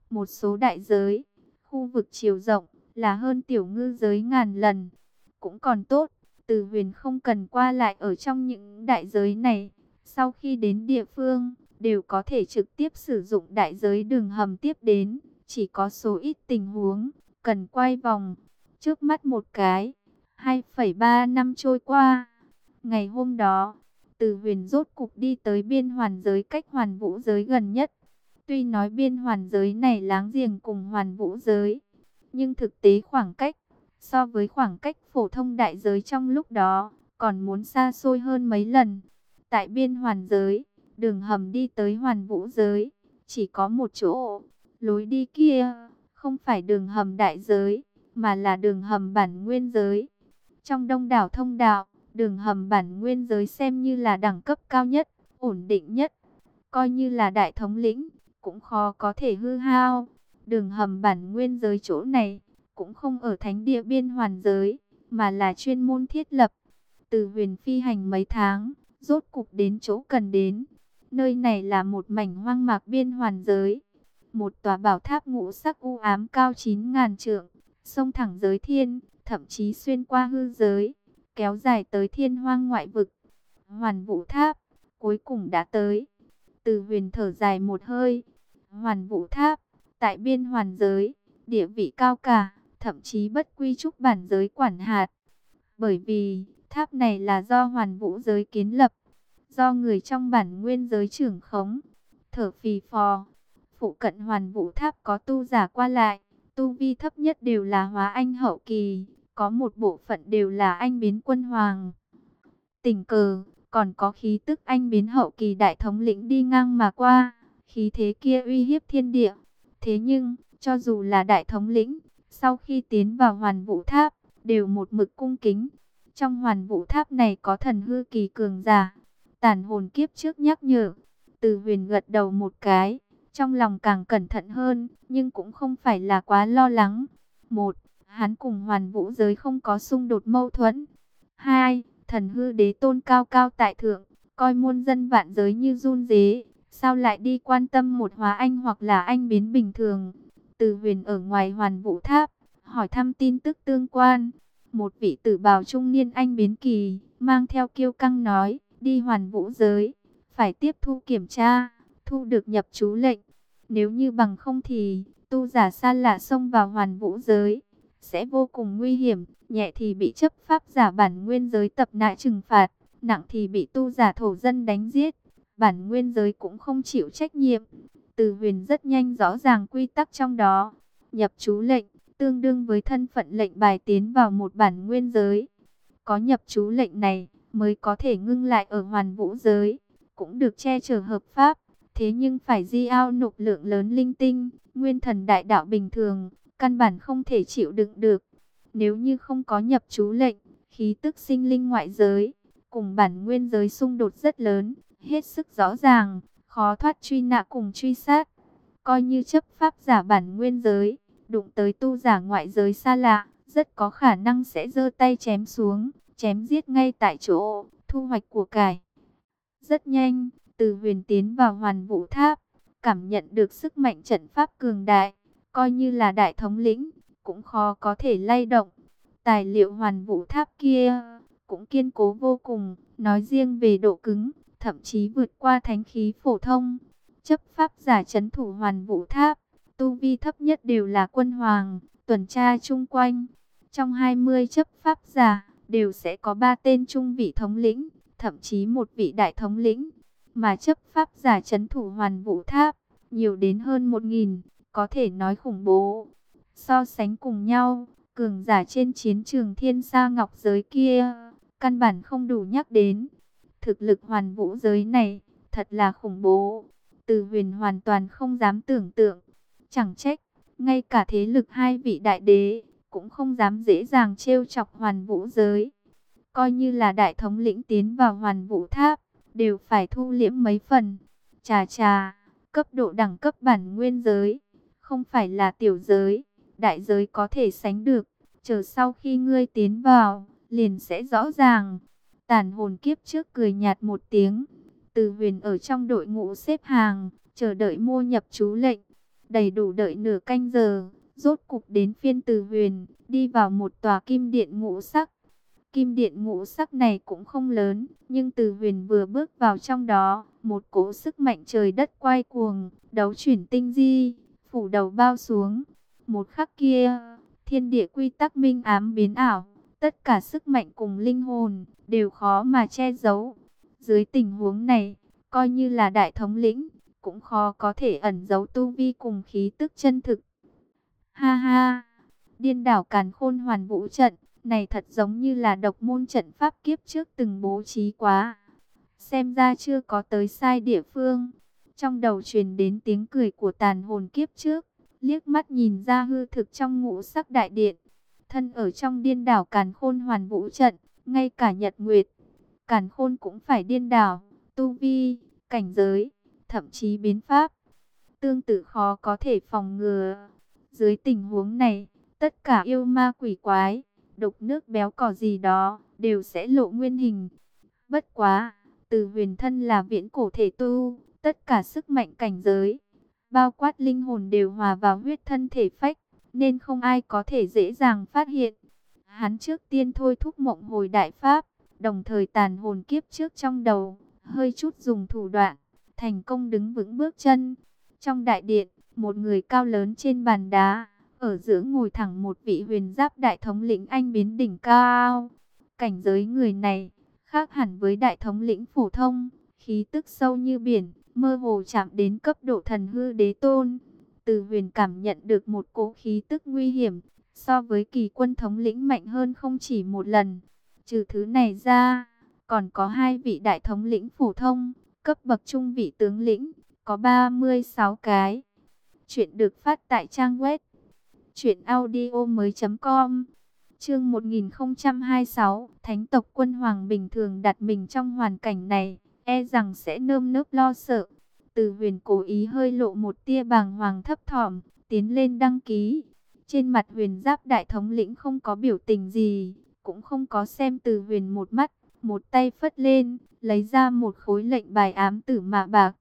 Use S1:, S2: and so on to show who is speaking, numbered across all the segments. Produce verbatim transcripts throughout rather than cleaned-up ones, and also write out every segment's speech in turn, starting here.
S1: một số đại giới, khu vực chiều rộng là hơn tiểu ngư giới ngàn lần. Cũng còn tốt, Từ Huyền không cần qua lại ở trong những đại giới này. Sau khi đến địa phương, đều có thể trực tiếp sử dụng đại giới đường hầm tiếp đến. Chỉ có số ít tình huống, cần quay vòng. Trước mắt một cái, hai phẩy ba năm trôi qua. Ngày hôm đó, Từ Huyền rốt cục đi tới biên hoàn giới cách Hoàn Vũ giới gần nhất. Tuy nói biên hoàn giới này láng giềng cùng Hoàn Vũ giới, nhưng thực tế khoảng cách, so với khoảng cách phổ thông đại giới trong lúc đó, còn muốn xa xôi hơn mấy lần. Tại biên hoàn giới, đường hầm đi tới Hoàn Vũ giới, chỉ có một chỗ, lối đi kia, không phải đường hầm đại giới, mà là đường hầm bản nguyên giới. Trong đông đảo thông đạo, đường hầm bản nguyên giới xem như là đẳng cấp cao nhất, ổn định nhất, coi như là đại thống lĩnh, cũng khó có thể hư hao. Đường hầm bản nguyên giới chỗ này, cũng không ở thánh địa biên hoàn giới, mà là chuyên môn thiết lập. Từ Huyền phi hành mấy tháng, rốt cục đến chỗ cần đến. Nơi này là một mảnh hoang mạc biên hoàn giới. Một tòa bảo tháp ngũ sắc u ám cao chín ngàn trượng, xông thẳng giới thiên, thậm chí xuyên qua hư giới, kéo dài tới thiên hoang ngoại vực. Hoàn Vũ Tháp, cuối cùng đã tới. Từ Huyền thở dài một hơi. Hoàn Vũ Tháp, tại biên hoàn giới, địa vị cao cả, thậm chí bất quy trúc bản giới quản hạt. Bởi vì, tháp này là do Hoàn Vũ giới kiến lập, do người trong bản nguyên giới trưởng khống. Thở phì phò, phụ cận Hoàn Vũ Tháp có tu giả qua lại, tu vi thấp nhất đều là hóa anh hậu kỳ, có một bộ phận đều là anh biến quân hoàng. Tình cờ, còn có khí tức anh biến hậu kỳ đại thống lĩnh đi ngang mà qua, khí thế kia uy hiếp thiên địa. Thế nhưng, cho dù là đại thống lĩnh, sau khi tiến vào Hoàn Vũ Tháp, đều một mực cung kính. Trong Hoàn Vũ Tháp này có thần hư kỳ cường giả. Tản hồn kiếp trước nhắc nhở. Từ Huyền gật đầu một cái, trong lòng càng cẩn thận hơn, nhưng cũng không phải là quá lo lắng. Một, hắn cùng Hoàn Vũ giới không có xung đột mâu thuẫn. Hai, thần hư đế tôn cao cao tại thượng, coi muôn dân vạn giới như run rế, sao lại đi quan tâm một hóa anh hoặc là anh biến bình thường. Từ Huyền ở ngoài Hoàn Vũ Tháp, hỏi thăm tin tức tương quan. Một vị tử bào trung niên anh biến kỳ, mang theo kiêu căng nói, đi Hoàn Vũ giới, phải tiếp thu kiểm tra, thu được nhập chú lệnh. Nếu như bằng không thì, tu giả xa lạ xông vào Hoàn Vũ giới, sẽ vô cùng nguy hiểm, nhẹ thì bị chấp pháp giả bản nguyên giới tập nại trừng phạt, nặng thì bị tu giả thổ dân đánh giết. Bản nguyên giới cũng không chịu trách nhiệm. Từ Huyền rất nhanh rõ ràng quy tắc trong đó. Nhập chú lệnh, tương đương với thân phận lệnh bài tiến vào một bản nguyên giới. Có nhập chú lệnh này, mới có thể ngưng lại ở Hoàn Vũ giới, cũng được che chở hợp pháp. Thế nhưng phải di ao nộp lượng lớn linh tinh, nguyên thần đại đạo bình thường, căn bản không thể chịu đựng được. Nếu như không có nhập chú lệnh, khí tức sinh linh ngoại giới, cùng bản nguyên giới xung đột rất lớn, hết sức rõ ràng, khó thoát truy nã cùng truy sát. Coi như chấp pháp giả bản nguyên giới, đụng tới tu giả ngoại giới xa lạ, rất có khả năng sẽ giơ tay chém xuống, chém giết ngay tại chỗ, thu hoạch của cải. Rất nhanh, Từ Huyền tiến vào Hoàn Vũ Tháp, cảm nhận được sức mạnh trận pháp cường đại, coi như là đại thống lĩnh, cũng khó có thể lay động. Tài liệu Hoàn Vũ Tháp kia cũng kiên cố vô cùng, nói riêng về độ cứng, thậm chí vượt qua thánh khí phổ thông. Chấp pháp giả trấn thủ Hoàn Vũ Tháp, tu vi thấp nhất đều là quân hoàng, tuần tra chung quanh. Trong hai mươi chấp pháp giả, đều sẽ có ba tên trung vị thống lĩnh, thậm chí một vị đại thống lĩnh. Mà chấp pháp giả trấn thủ Hoàn Vũ Tháp, nhiều đến hơn một nghìn, có thể nói khủng bố. So sánh cùng nhau, cường giả trên chiến trường Thiên Sa Ngọc giới kia, căn bản không đủ nhắc đến. Thực lực Hoàn Vũ giới này, thật là khủng bố. Từ Huyền hoàn toàn không dám tưởng tượng. Chẳng trách, ngay cả thế lực hai vị đại đế, cũng không dám dễ dàng trêu chọc Hoàn Vũ giới. Coi như là đại thống lĩnh tiến vào Hoàn Vũ Tháp, đều phải thu liễm mấy phần. Chà chà, cấp độ đẳng cấp bản nguyên giới, không phải là tiểu giới, đại giới có thể sánh được. Chờ sau khi ngươi tiến vào, liền sẽ rõ ràng. Tản hồn kiếp trước cười nhạt một tiếng. Từ Huyền ở trong đội ngũ xếp hàng, chờ đợi mua nhập chú lệnh. Đầy đủ đợi nửa canh giờ, rốt cục đến phiên Từ Huyền, đi vào một tòa kim điện ngũ sắc. Kim điện ngũ sắc này cũng không lớn, nhưng Từ Huyền vừa bước vào trong đó, một cỗ sức mạnh trời đất quay cuồng, đấu chuyển tinh di, phủ đầu bao xuống. Một khắc kia, thiên địa quy tắc minh ám biến ảo, tất cả sức mạnh cùng linh hồn đều khó mà che giấu. Dưới tình huống này, coi như là đại thống lĩnh, cũng khó có thể ẩn giấu tu vi cùng khí tức chân thực. Ha ha, điên đảo càn khôn hoàn vũ trận, này thật giống như là độc môn trận pháp kiếp trước từng bố trí quá. Xem ra chưa có tới sai địa phương. Trong đầu truyền đến tiếng cười của tàn hồn kiếp trước, liếc mắt nhìn ra hư thực trong ngũ sắc đại điện. Thân ở trong điên đảo càn khôn hoàn vũ trận, ngay cả nhật nguyệt, càn khôn cũng phải điên đảo, tu vi, cảnh giới, thậm chí biến pháp. Tương tự khó có thể phòng ngừa. Dưới tình huống này, tất cả yêu ma quỷ quái, đục nước béo cò gì đó, đều sẽ lộ nguyên hình. Bất quá, Từ Huyền thân là viễn cổ thể tu, tất cả sức mạnh cảnh giới, bao quát linh hồn đều hòa vào huyết thân thể phách, nên không ai có thể dễ dàng phát hiện. Hắn trước tiên thôi thúc mộng hồi đại pháp, đồng thời tàn hồn kiếp trước trong đầu, hơi chút dùng thủ đoạn, thành công đứng vững bước chân. Trong đại điện, một người cao lớn trên bàn đá, ở giữa ngồi thẳng một vị huyền giáp đại thống lĩnh anh biến đỉnh cao. Cảnh giới người này khác hẳn với đại thống lĩnh phổ thông, khí tức sâu như biển, mơ hồ chạm đến cấp độ thần hư đế tôn. Từ Huyền cảm nhận được một cỗ khí tức nguy hiểm, so với kỳ quân thống lĩnh mạnh hơn không chỉ một lần. Trừ thứ này ra, còn có hai vị đại thống lĩnh phổ thông, cấp bậc trung vị tướng lĩnh, có ba mươi sáu cái. Chuyện được phát tại trang web truyện audio mới chấm com. Chương một nghìn không trăm hai mươi sáu, Thánh tộc quân hoàng bình thường đặt mình trong hoàn cảnh này, e rằng sẽ nơm nớp lo sợ. Từ Huyền cố ý hơi lộ một tia bàng hoàng thấp thỏm, tiến lên đăng ký. Trên mặt huyền giáp đại thống lĩnh không có biểu tình gì, cũng không có xem Từ Huyền một mắt, một tay phất lên, lấy ra một khối lệnh bài ám tử mạ bạc.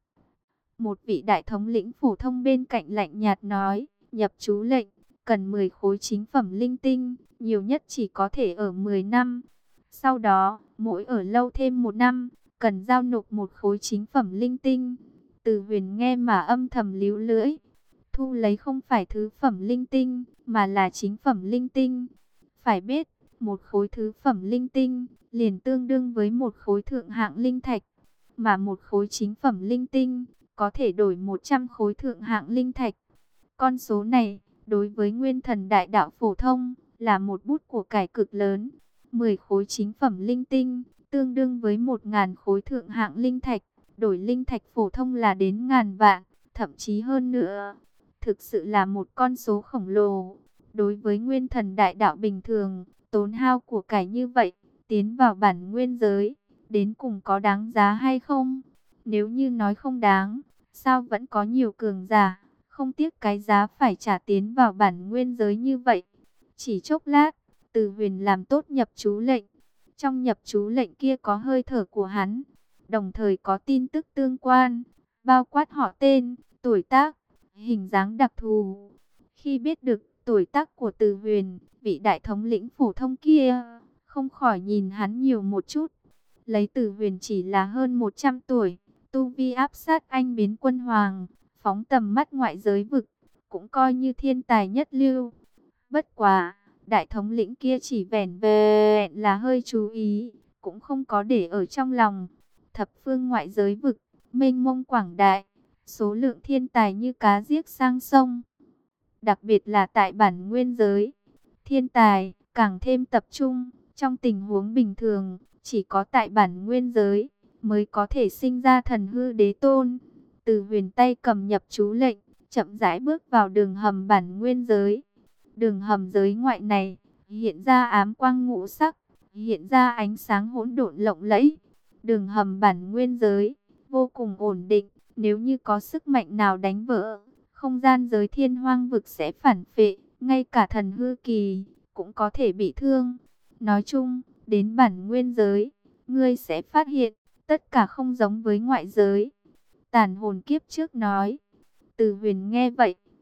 S1: Một vị đại thống lĩnh phổ thông bên cạnh lạnh nhạt nói, nhập chú lệnh, cần mười khối chính phẩm linh tinh, nhiều nhất chỉ có thể ở mười năm. Sau đó, mỗi ở lâu thêm một năm, cần giao nộp một khối chính phẩm linh tinh. Từ Huyền nghe mà âm thầm líu lưỡi. Thu lấy không phải thứ phẩm linh tinh, mà là chính phẩm linh tinh. Phải biết, một khối thứ phẩm linh tinh, liền tương đương với một khối thượng hạng linh thạch. Mà một khối chính phẩm linh tinh, có thể đổi một trăm khối thượng hạng linh thạch. Con số này, đối với nguyên thần đại đạo phổ thông, là một bút của cải cực lớn. mười khối chính phẩm linh tinh, tương đương với một nghìn khối thượng hạng linh thạch. Đổi linh thạch phổ thông là đến ngàn vạn, thậm chí hơn nữa. Thực sự là một con số khổng lồ. Đối với nguyên thần đại đạo bình thường, tốn hao của cải như vậy, tiến vào bản nguyên giới, đến cùng có đáng giá hay không? Nếu như nói không đáng, sao vẫn có nhiều cường giả không tiếc cái giá phải trả tiến vào bản nguyên giới như vậy? Chỉ chốc lát, Từ Huyền làm tốt nhập chú lệnh. Trong nhập chú lệnh kia có hơi thở của hắn, đồng thời có tin tức tương quan, bao quát họ tên, tuổi tác, hình dáng đặc thù. Khi biết được tuổi tác của Từ Huyền, vị đại thống lĩnh phổ thông kia không khỏi nhìn hắn nhiều một chút. Lấy Từ Huyền chỉ là hơn một trăm tuổi, tu vi áp sát anh biến quân hoàng, phóng tầm mắt ngoại giới vực, cũng coi như thiên tài nhất lưu. Bất quá, đại thống lĩnh kia chỉ vẻn vẹn là hơi chú ý, cũng không có để ở trong lòng. Thập phương ngoại giới vực, mênh mông quảng đại, số lượng thiên tài như cá giết sang sông. Đặc biệt là tại bản nguyên giới, thiên tài càng thêm tập trung. Trong tình huống bình thường, chỉ có tại bản nguyên giới mới có thể sinh ra thần hư đế tôn. Từ Huyền tay cầm nhập chú lệnh, chậm rãi bước vào đường hầm bản nguyên giới. Đường hầm giới ngoại này hiện ra ám quang ngũ sắc, hiện ra ánh sáng hỗn độn lộng lẫy. Đường hầm bản nguyên giới vô cùng ổn định, nếu như có sức mạnh nào đánh vỡ, không gian giới thiên hoang vực sẽ phản phệ, ngay cả thần hư kỳ cũng có thể bị thương. Nói chung, đến bản nguyên giới, ngươi sẽ phát hiện tất cả không giống với ngoại giới. Tàn hồn kiếp trước nói. Từ Huyền nghe vậy,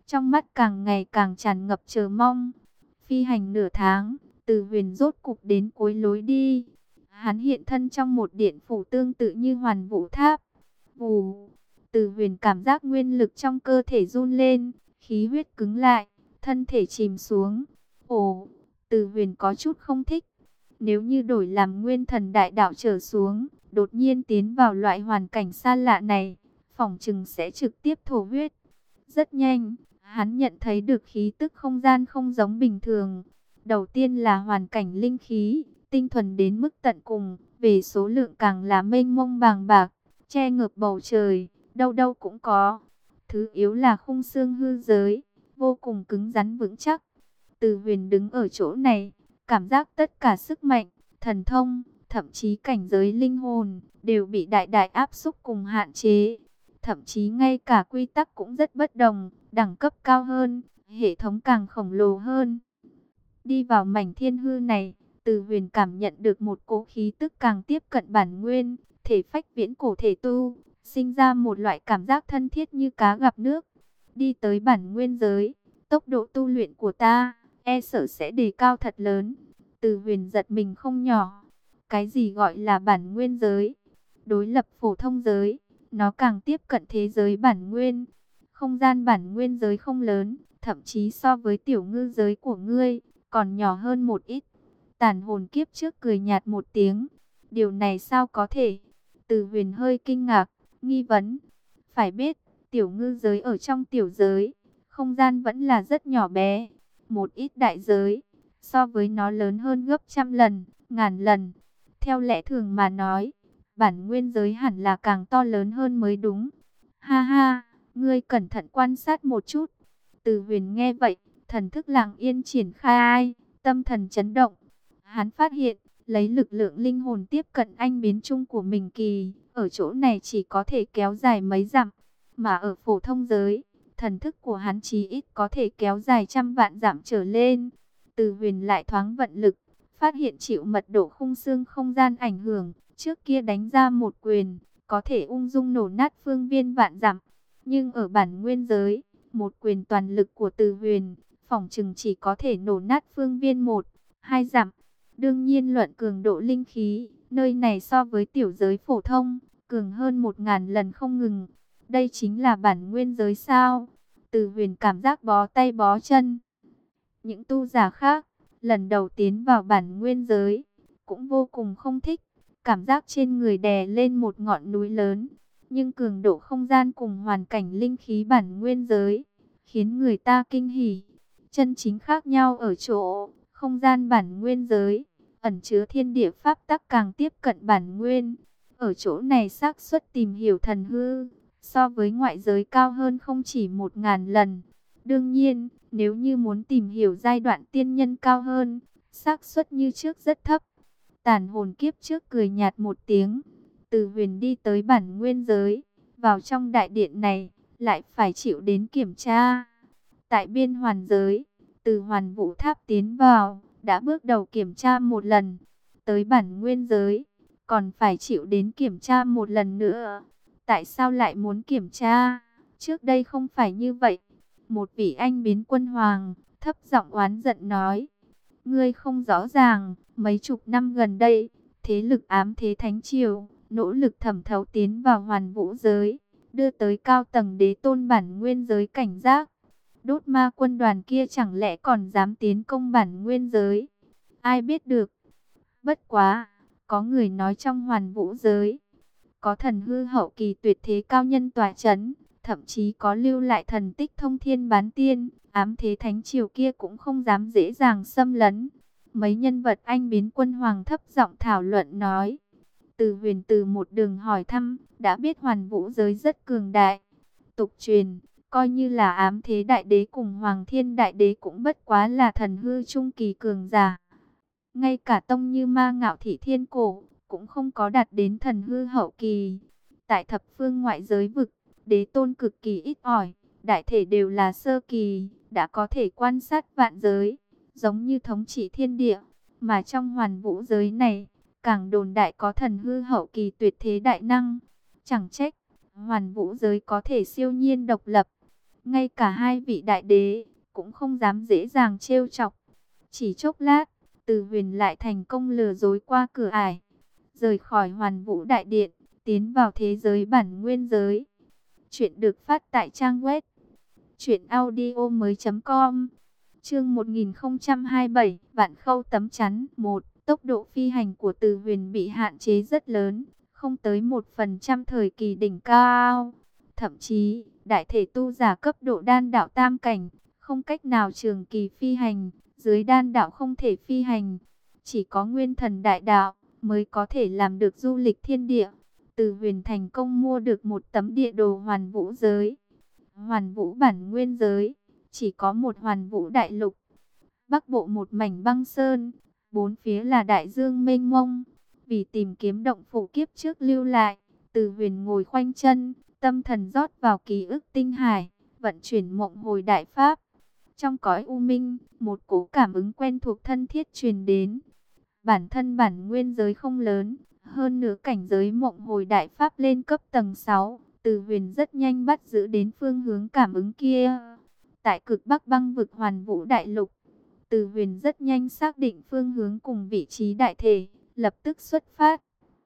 S1: trong mắt càng ngày càng tràn ngập chờ mong. Phi hành nửa tháng, Từ Huyền rốt cục đến cuối lối đi. Hắn hiện thân trong một điện phủ tương tự như Hoàn Vũ Tháp. Vù, Từ Huyền cảm giác nguyên lực trong cơ thể run lên, khí huyết cứng lại, thân thể chìm xuống. Ồ, Từ Huyền có chút không thích. Nếu như đổi làm nguyên thần đại đạo trở xuống, đột nhiên tiến vào loại hoàn cảnh xa lạ này, phỏng chừng sẽ trực tiếp thổ huyết. Rất nhanh, hắn nhận thấy được khí tức không gian không giống bình thường. Đầu tiên là hoàn cảnh linh khí, tinh thuần đến mức tận cùng, về số lượng càng là mênh mông bàng bạc, che ngập bầu trời, đâu đâu cũng có. Thứ yếu là khung xương hư giới, vô cùng cứng rắn vững chắc. Từ Huyền đứng ở chỗ này, cảm giác tất cả sức mạnh, thần thông, thậm chí cảnh giới linh hồn, đều bị đại đại áp xúc cùng hạn chế. Thậm chí ngay cả quy tắc cũng rất bất đồng, đẳng cấp cao hơn, hệ thống càng khổng lồ hơn. Đi vào mảnh thiên hư này, Từ Huyền cảm nhận được một cỗ khí tức càng tiếp cận bản nguyên, thể phách viễn cổ thể tu, sinh ra một loại cảm giác thân thiết như cá gặp nước. Đi tới bản nguyên giới, tốc độ tu luyện của ta, e sợ sẽ đề cao thật lớn. Từ Huyền giật mình không nhỏ. Cái gì gọi là bản nguyên giới? Đối lập phổ thông giới, nó càng tiếp cận thế giới bản nguyên. Không gian bản nguyên giới không lớn, thậm chí so với tiểu ngư giới của ngươi, còn nhỏ hơn một ít. Tàn hồn kiếp trước cười nhạt một tiếng. Điều này sao có thể? Từ Huyền hơi kinh ngạc, nghi vấn. Phải biết, tiểu ngư giới ở trong tiểu giới, không gian vẫn là rất nhỏ bé. Một ít đại giới, so với nó lớn hơn gấp trăm lần, ngàn lần. Theo lẽ thường mà nói, bản nguyên giới hẳn là càng to lớn hơn mới đúng. Ha ha, ngươi cẩn thận quan sát một chút. Từ Huyền nghe vậy, thần thức lặng yên triển khai, tâm thần chấn động. Hắn phát hiện, lấy lực lượng linh hồn tiếp cận anh biến chung của mình kỳ, ở chỗ này chỉ có thể kéo dài mấy dặm, mà ở phổ thông giới, thần thức của hắn chí ít có thể kéo dài trăm vạn dặm trở lên. Từ Huyền lại thoáng vận lực, phát hiện chịu mật độ khung xương không gian ảnh hưởng, trước kia đánh ra một quyền, có thể ung dung nổ nát phương viên vạn dặm. Nhưng ở bản nguyên giới, một quyền toàn lực của Từ Huyền, phỏng chừng chỉ có thể nổ nát phương viên một, hai dặm. Đương nhiên luận cường độ linh khí, nơi này so với tiểu giới phổ thông, cường hơn một ngàn lần không ngừng. Đây chính là bản nguyên giới sao? Từ Huyền cảm giác bó tay bó chân. Những tu giả khác, lần đầu tiến vào bản nguyên giới, cũng vô cùng không thích. Cảm giác trên người đè lên một ngọn núi lớn. Nhưng cường độ không gian cùng hoàn cảnh linh khí bản nguyên giới, khiến người ta kinh hỉ. Chân chính khác nhau ở chỗ, không gian bản nguyên giới, ẩn chứa thiên địa pháp tắc càng tiếp cận bản nguyên. Ở chỗ này xác suất tìm hiểu thần hư, so với ngoại giới cao hơn không chỉ một ngàn lần. Đương nhiên, nếu như muốn tìm hiểu giai đoạn tiên nhân cao hơn, xác suất như trước rất thấp. Tàn hồn kiếp trước cười nhạt một tiếng. Từ Huyền đi tới bản nguyên giới, vào trong đại điện này, lại phải chịu đến kiểm tra. Tại biên hoàn giới, từ Hoàn Vũ Tháp tiến vào, đã bước đầu kiểm tra một lần. Tới bản nguyên giới, còn phải chịu đến kiểm tra một lần nữa. Tại sao lại muốn kiểm tra? Trước đây không phải như vậy. Một vị anh biến quân hoàng, thấp giọng oán giận nói. Ngươi không rõ ràng, mấy chục năm gần đây, thế lực ám thế thánh triều, nỗ lực thẩm thấu tiến vào hoàn vũ giới, đưa tới cao tầng đế tôn bản nguyên giới cảnh giác. Đốt ma quân đoàn kia chẳng lẽ còn dám tiến công bản nguyên giới? Ai biết được. Bất quá, có người nói trong hoàn vũ giới, có thần hư hậu kỳ tuyệt thế cao nhân tỏa chấn, thậm chí có lưu lại thần tích thông thiên bán tiên, ám thế thánh triều kia cũng không dám dễ dàng xâm lấn. Mấy nhân vật anh biến quân hoàng thấp giọng thảo luận nói. Từ Huyền từ một đường hỏi thăm, đã biết hoàn vũ giới rất cường đại. Tục truyền, coi như là ám thế đại đế cùng hoàng thiên đại đế cũng bất quá là thần hư trung kỳ cường giả. Ngay cả tông như ma ngạo thị thiên cổ, cũng không có đạt đến thần hư hậu kỳ. Tại thập phương ngoại giới vực, đế tôn cực kỳ ít ỏi, đại thể đều là sơ kỳ, đã có thể quan sát vạn giới, giống như thống trị thiên địa. Mà trong hoàn vũ giới này, càng đồn đại có thần hư hậu kỳ tuyệt thế đại năng. Chẳng trách, hoàn vũ giới có thể siêu nhiên độc lập. ngay cả hai vị đại đế cũng không dám dễ dàng trêu chọc. Chỉ chốc lát, Từ Huyền lại thành công lừa dối qua cửa ải, rời khỏi Hoàn Vũ Đại Điện, tiến vào thế giới bản nguyên giới. Chuyện được phát tại trang web truyện audio mới.com. Chương một nghìn không trăm hai mươi bảy, Vạn Khâu tấm chắn. Một, tốc độ phi hành của Từ Huyền bị hạn chế rất lớn, không tới một phần trăm thời kỳ đỉnh cao. Thậm chí, đại thể tu giả cấp độ đan đạo tam cảnh, không cách nào trường kỳ phi hành, dưới đan đạo không thể phi hành. Chỉ có nguyên thần đại đạo mới có thể làm được du lịch thiên địa. Từ Huyền thành công mua được một tấm địa đồ hoàn vũ giới. Hoàn vũ bản nguyên giới, chỉ có một hoàn vũ đại lục. Bắc bộ một mảnh băng sơn, bốn phía là đại dương mênh mông. Vì tìm kiếm động phủ kiếp trước lưu lại, Từ Huyền ngồi khoanh chân, tâm thần rót vào ký ức tinh hải, vận chuyển mộng hồi đại pháp. Trong cõi u minh, một cỗ cảm ứng quen thuộc thân thiết truyền đến. Bản thân bản nguyên giới không lớn, hơn nữa cảnh giới mộng hồi đại pháp lên cấp tầng sáu, Từ Huyền rất nhanh bắt giữ đến phương hướng cảm ứng kia. Tại cực bắc băng vực hoàn vũ đại lục, Từ Huyền rất nhanh xác định phương hướng cùng vị trí đại thể, lập tức xuất phát.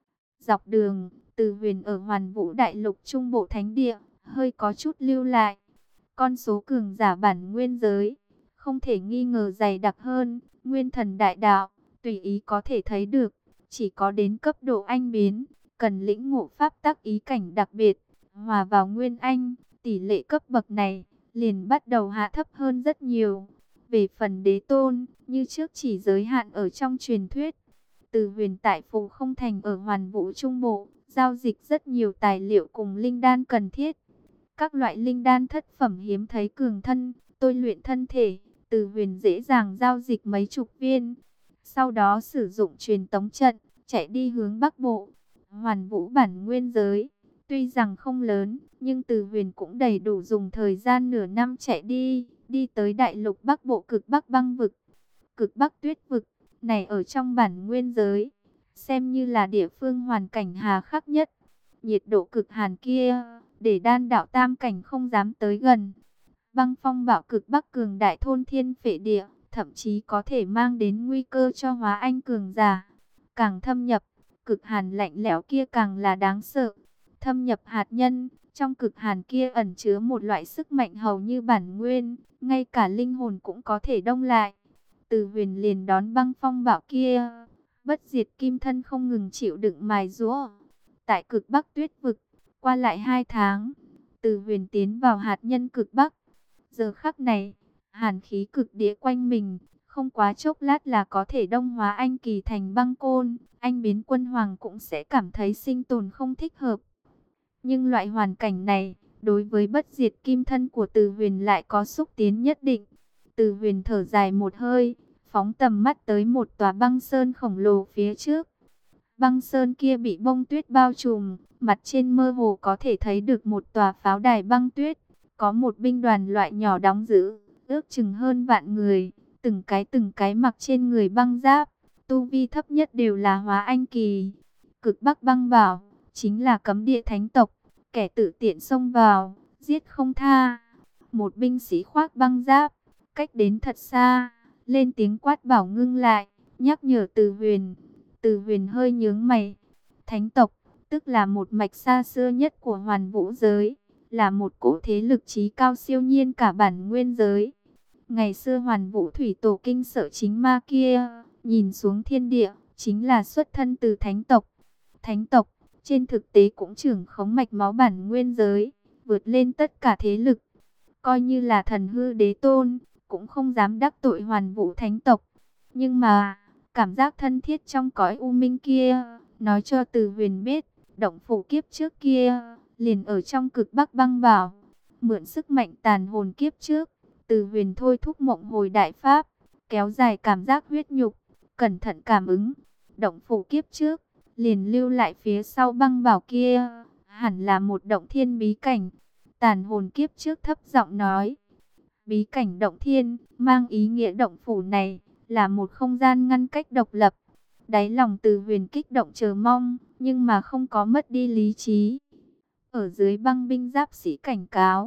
S1: Dọc đường, Từ Huyền ở hoàn vũ đại lục trung bộ thánh địa, hơi có chút lưu lại. Con số cường giả bản nguyên giới, không thể nghi ngờ dày đặc hơn, nguyên thần đại đạo, tùy ý có thể thấy được. Chỉ có đến cấp độ anh biến, cần lĩnh ngộ pháp tắc ý cảnh đặc biệt, hòa vào nguyên anh, tỷ lệ cấp bậc này, liền bắt đầu hạ thấp hơn rất nhiều. Về phần đế tôn, như trước chỉ giới hạn ở trong truyền thuyết. Từ Huyền tại Phù Không Thành ở Hoàn Vũ Trung Bộ, giao dịch rất nhiều tài liệu cùng linh đan cần thiết. Các loại linh đan thất phẩm hiếm thấy cường thân, tôi luyện thân thể, Từ Huyền dễ dàng giao dịch mấy chục viên. Sau đó sử dụng truyền tống trận, chạy đi hướng Bắc Bộ. Hoàn Vũ bản nguyên giới, tuy rằng không lớn, nhưng Từ Huyền cũng đầy đủ dùng thời gian nửa năm chạy đi, đi tới đại lục Bắc Bộ cực Bắc băng vực, cực Bắc tuyết vực, này ở trong bản nguyên giới, xem như là địa phương hoàn cảnh hà khắc nhất. Nhiệt độ cực hàn kia, để đan đạo tam cảnh không dám tới gần. Băng phong bạo cực Bắc cường đại thôn thiên phệ địa, thậm chí có thể mang đến nguy cơ cho hóa anh cường giả. Càng thâm nhập, cực hàn lạnh lẽo kia càng là đáng sợ. Thâm nhập hạt nhân, trong cực hàn kia ẩn chứa một loại sức mạnh hầu như bản nguyên, ngay cả linh hồn cũng có thể đông lại. Từ Huyền liền đón băng phong bạo kia, bất diệt kim thân không ngừng chịu đựng mài giũa. Tại cực Bắc tuyết vực, qua lại hai tháng, Từ Huyền tiến vào hạt nhân cực Bắc. Giờ khắc này, hàn khí cực địa quanh mình, không quá chốc lát là có thể đông hóa anh kỳ thành băng côn. Anh biến quân hoàng cũng sẽ cảm thấy sinh tồn không thích hợp. Nhưng loại hoàn cảnh này, đối với bất diệt kim thân của Từ Huyền lại có xúc tiến nhất định. Từ Huyền thở dài một hơi, phóng tầm mắt tới một tòa băng sơn khổng lồ phía trước. Băng sơn kia bị bông tuyết bao trùm, mặt trên mơ hồ có thể thấy được một tòa pháo đài băng tuyết. Có một binh đoàn loại nhỏ đóng giữ, ước chừng hơn vạn người, từng cái từng cái mặc trên người băng giáp, tu vi thấp nhất đều là hóa anh kỳ. Cực Bắc băng bảo, chính là cấm địa thánh tộc, kẻ tự tiện xông vào, giết không tha. Một binh sĩ khoác băng giáp, cách đến thật xa, lên tiếng quát bảo ngưng lại, nhắc nhở Từ Huyền. Từ Huyền hơi nhướng mày. Thánh tộc, tức là một mạch xa xưa nhất của hoàn vũ giới, là một cỗ thế lực trí cao siêu nhiên cả bản nguyên giới. Ngày xưa hoàn vũ thủy tổ kinh sợ chính ma kia, nhìn xuống thiên địa, chính là xuất thân từ thánh tộc. Thánh tộc, trên thực tế cũng trưởng khống mạch máu bản nguyên giới, vượt lên tất cả thế lực. Coi như là thần hư đế tôn, cũng không dám đắc tội hoàn vũ thánh tộc. Nhưng mà, cảm giác thân thiết trong cõi u minh kia, nói cho Từ Huyền biết, động phủ kiếp trước kia, liền ở trong cực Bắc băng bảo. Mượn sức mạnh tàn hồn kiếp trước, Từ Huyền thôi thúc mộng hồi đại pháp, kéo dài cảm giác huyết nhục, cẩn thận cảm ứng. Động phủ kiếp trước, liền lưu lại phía sau băng bảo kia, hẳn là một động thiên bí cảnh. Tàn hồn kiếp trước thấp giọng nói, bí cảnh động thiên, mang ý nghĩa động phủ này, là một không gian ngăn cách độc lập. Đáy lòng Từ Huyền kích động chờ mong, nhưng mà không có mất đi lý trí. Ở dưới băng binh giáp sĩ cảnh cáo,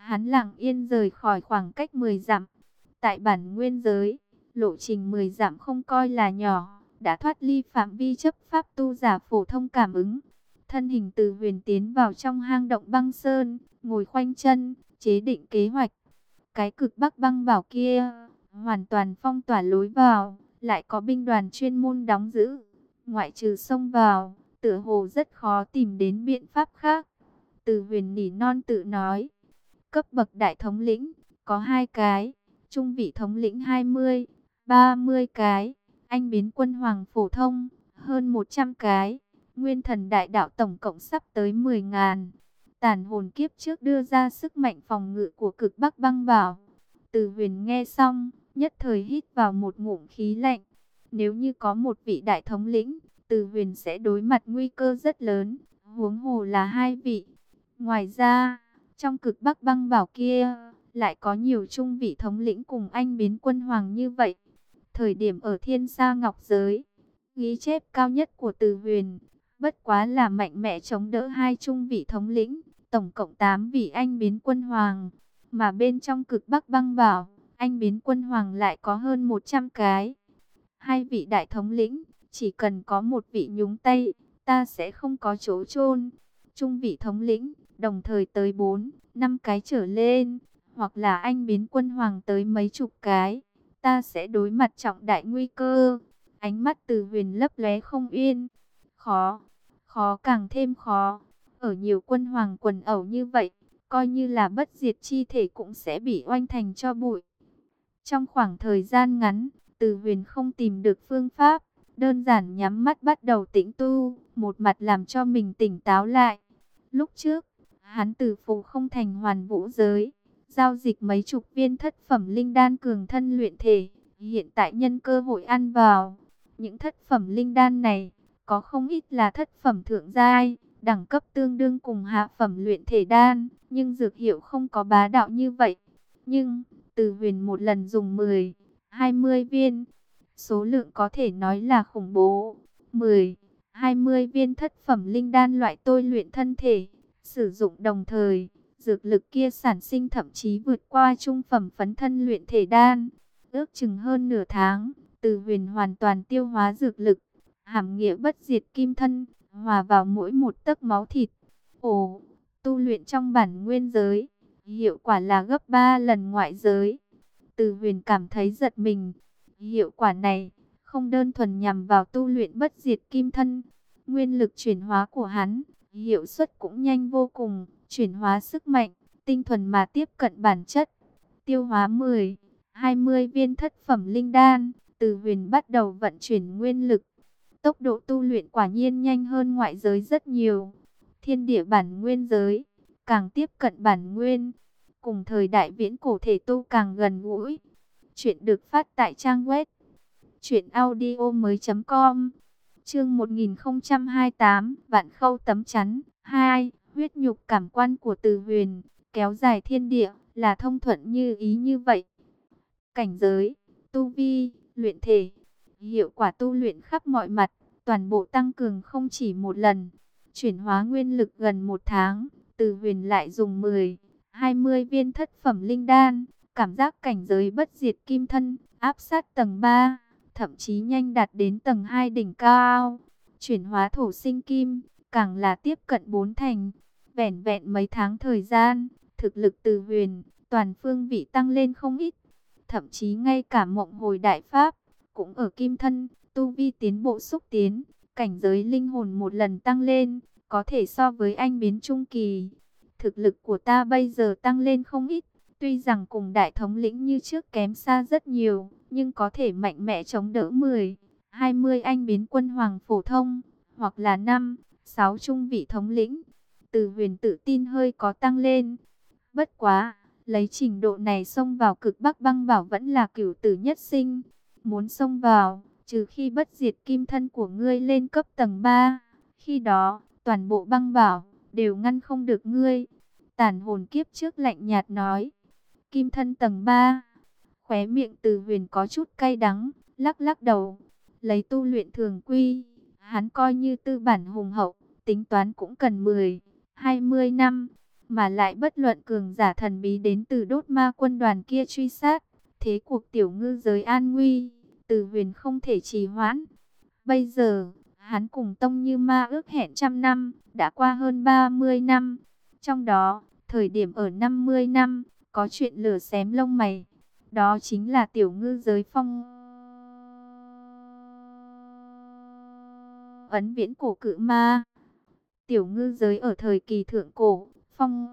S1: hắn lặng yên rời khỏi khoảng cách mười dặm. Tại bản nguyên giới, lộ trình mười dặm không coi là nhỏ, đã thoát ly phạm vi chấp pháp tu giả phổ thông cảm ứng. Thân hình Từ Huyền tiến vào trong hang động băng sơn, ngồi khoanh chân, chế định kế hoạch. Cái cực bắc băng bảo kia, hoàn toàn phong tỏa lối vào, lại có binh đoàn chuyên môn đóng giữ. Ngoại trừ xông vào, tựa hồ rất khó tìm đến biện pháp khác. Từ Huyền nỉ non tự nói, cấp bậc đại thống lĩnh, có hai cái, trung vị thống lĩnh hai mươi, ba mươi cái, anh biến quân hoàng phổ thông, hơn một trăm cái, nguyên thần đại đạo tổng cộng sắp tới mười ngàn. Tàn hồn kiếp trước đưa ra sức mạnh phòng ngự của cực bắc băng bảo. Từ Huyền nghe xong, nhất thời hít vào một ngụm khí lạnh. Nếu như có một vị đại thống lĩnh, Từ Huyền sẽ đối mặt nguy cơ rất lớn, huống hồ là hai vị. Ngoài ra, trong cực bắc băng bảo kia, lại có nhiều trung vị thống lĩnh cùng anh biến quân hoàng như vậy. Thời điểm ở Thiên Sa Ngọc Giới, ghi chép cao nhất của Từ Huyền, bất quá là mạnh mẽ chống đỡ hai trung vị thống lĩnh, tổng cộng tám vị anh biến quân hoàng. Mà bên trong cực bắc băng bảo, anh biến quân hoàng lại có hơn một trăm cái. Hai vị đại thống lĩnh, chỉ cần có một vị nhúng tay, ta sẽ không có chỗ chôn. Trung vị thống lĩnh, đồng thời tới bốn, năm cái trở lên, hoặc là anh biến quân hoàng tới mấy chục cái, ta sẽ đối mặt trọng đại nguy cơ. Ánh mắt Từ Huyền lấp lóe không yên. Khó, khó càng thêm khó. Ở nhiều quân hoàng quần ẩu như vậy, coi như là bất diệt chi thể cũng sẽ bị oanh thành cho bụi. Trong khoảng thời gian ngắn, Từ Huyền không tìm được phương pháp, đơn giản nhắm mắt bắt đầu tĩnh tu, một mặt làm cho mình tỉnh táo lại. Lúc trước, hắn từ phù không thành hoàn vũ giới, giao dịch mấy chục viên thất phẩm linh đan cường thân luyện thể, hiện tại nhân cơ hội ăn vào. Những thất phẩm linh đan này, có không ít là thất phẩm thượng giai, đẳng cấp tương đương cùng hạ phẩm luyện thể đan, nhưng dược hiệu không có bá đạo như vậy. Nhưng, Từ Huyền một lần dùng mười, hai mươi viên, số lượng có thể nói là khủng bố. mười, hai mươi viên thất phẩm linh đan loại tôi luyện thân thể, sử dụng đồng thời, dược lực kia sản sinh thậm chí vượt qua trung phẩm phấn thân luyện thể đan. Ước chừng hơn nửa tháng, Từ Huyền hoàn toàn tiêu hóa dược lực, hàm nghĩa bất diệt kim thân, hòa vào mỗi một tấc máu thịt. Ồ, tu luyện trong bản nguyên giới, hiệu quả là gấp ba lần ngoại giới. Từ Huyền cảm thấy giật mình. Hiệu quả này không đơn thuần nhằm vào tu luyện bất diệt kim thân, nguyên lực chuyển hóa của hắn, hiệu suất cũng nhanh vô cùng, chuyển hóa sức mạnh, tinh thuần mà tiếp cận bản chất. Tiêu hóa mười, hai mươi viên thất phẩm linh đan, Từ Huyền bắt đầu vận chuyển nguyên lực. Tốc độ tu luyện quả nhiên nhanh hơn ngoại giới rất nhiều. Thiên địa bản nguyên giới, càng tiếp cận bản nguyên, cùng thời đại viễn cổ thể tu càng gần gũi. Chuyện được phát tại trang web truyện audio mới chấm com. Chương một nghìn không trăm hai mươi tám, Vạn Khâu tấm chắn hai, huyết nhục cảm quan của Từ Huyền, kéo dài thiên địa, là thông thuận như ý như vậy. Cảnh giới, tu vi, luyện thể, hiệu quả tu luyện khắp mọi mặt, toàn bộ tăng cường không chỉ một lần. Chuyển hóa nguyên lực gần một tháng, Từ Huyền lại dùng mười, hai mươi viên thất phẩm linh đan, cảm giác cảnh giới bất diệt kim thân, áp sát tầng ba, thậm chí nhanh đạt đến tầng hai đỉnh cao. Chuyển hóa thổ sinh kim, càng là tiếp cận bốn thành. Vẻn vẹn mấy tháng thời gian, thực lực Từ Huyền, toàn phương vị tăng lên không ít. Thậm chí ngay cả mộng hồi đại pháp, cũng ở kim thân, tu vi tiến bộ xúc tiến, cảnh giới linh hồn một lần tăng lên, có thể so với anh biến trung kỳ. Thực lực của ta bây giờ tăng lên không ít, tuy rằng cùng đại thống lĩnh như trước kém xa rất nhiều, nhưng có thể mạnh mẽ chống đỡ mười, hai mươi anh biến quân hoàng phổ thông, hoặc là năm, sáu trung vị thống lĩnh. Từ Huyền tự tin hơi có tăng lên. Bất quá, lấy trình độ này xông vào cực bắc băng bảo vẫn là cửu tử nhất sinh. Muốn xông vào, trừ khi bất diệt kim thân của ngươi lên cấp tầng ba, khi đó, toàn bộ băng bảo đều ngăn không được ngươi. Tàn hồn kiếp trước lạnh nhạt nói. Kim thân tầng ba. Khóe miệng Từ Huyền có chút cay đắng, lắc lắc đầu. Lấy tu luyện thường quy, hắn coi như tư bản hùng hậu, tính toán cũng cần mười, hai mươi năm. Mà lại bất luận cường giả thần bí đến từ đốt ma quân đoàn kia truy sát, thế cuộc tiểu ngư giới an nguy, Từ Huyền không thể trì hoãn. Bây giờ, hắn cùng Tông Như Ma ước hẹn trăm năm, đã qua hơn ba mươi năm. Trong đó, thời điểm ở năm mươi năm, có chuyện lửa xém lông mày. Đó chính là tiểu ngư giới phong ấn viễn cổ cự ma. Tiểu ngư giới ở thời kỳ thượng cổ, phong